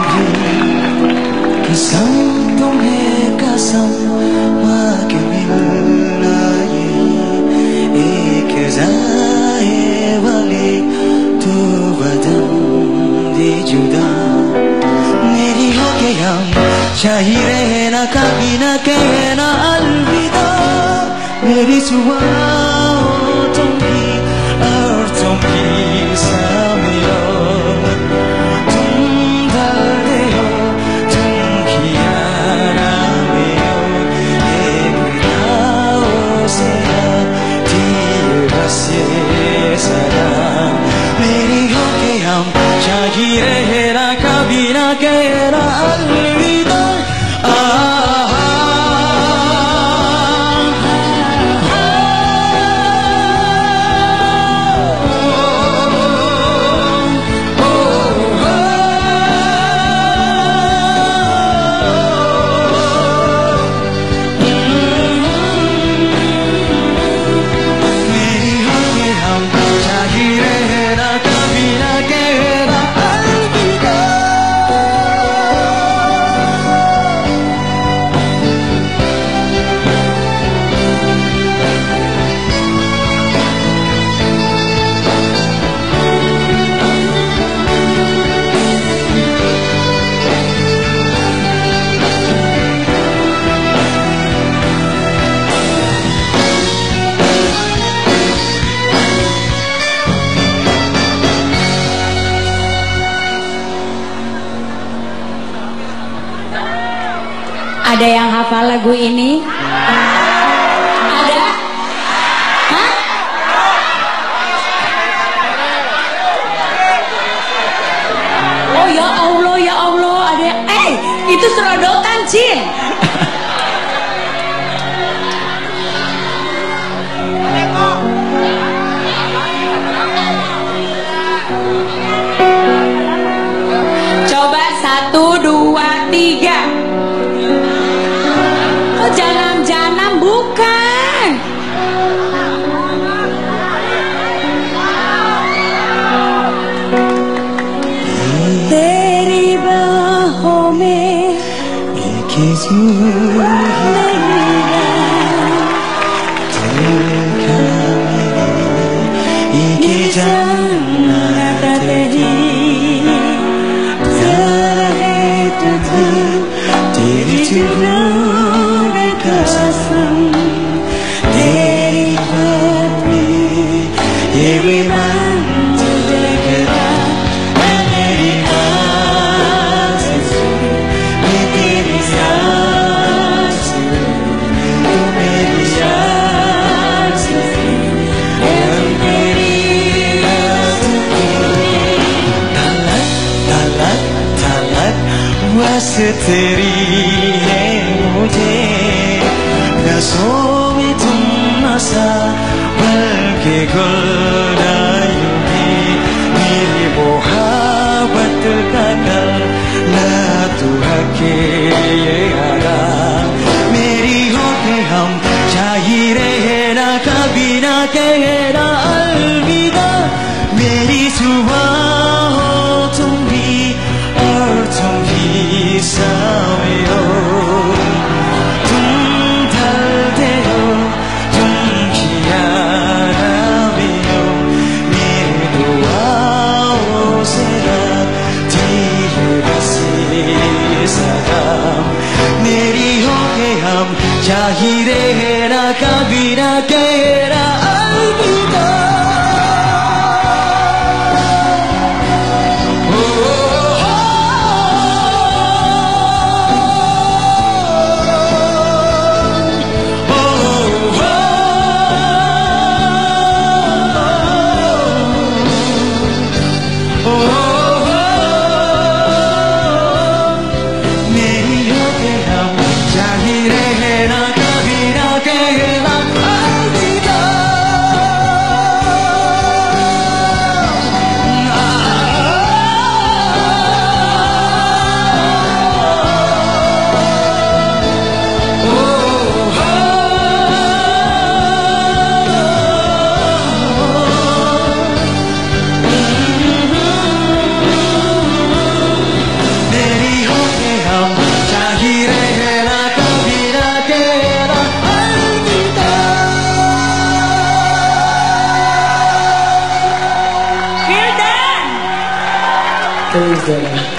कसम तुम्हें कसम माँ के मिलना ये एक जाए वाले तो बदन दे जुदा मेरी हो के हम चाहिए रहना कभी ना कहना अलविदा मेरी सुबह हो तुम भी और तुम भी सामने हो तुम दर्द हो तुम खियारा में हो एक नाव से दिए बस ये सदा मेरी हो के हम चाहिए रहना कभी ना कहना अलविदा Ada yang hafal lagu ini? Ada? Hah? Oh ya Allah, ada. Itu serodokan, Cin. Coba 1, 2, 3. Janam-janam bukan. Teri bahoं में एक कसम तेरी बात में ये विमान देखता मेरी आस मैं तेरी सांस तू मेरी सांस हम तेरी तलक तलक तलक बस तेरी है मुझे नसों में तुम नशा बल्कि गुलदायूं भी मेरी मोहब्बत का कल ना तू हके ये आगा मेरी हो के हम चाहिए रहना कभी ना कहना अलविदा मेरी सुबह हो तुम भी और तुम भी सामने हो चाहिए रहना कभी ना कहना अलविदा मेरी हो के हम चाहिए रहना कभी ना कहना Praise the Lord.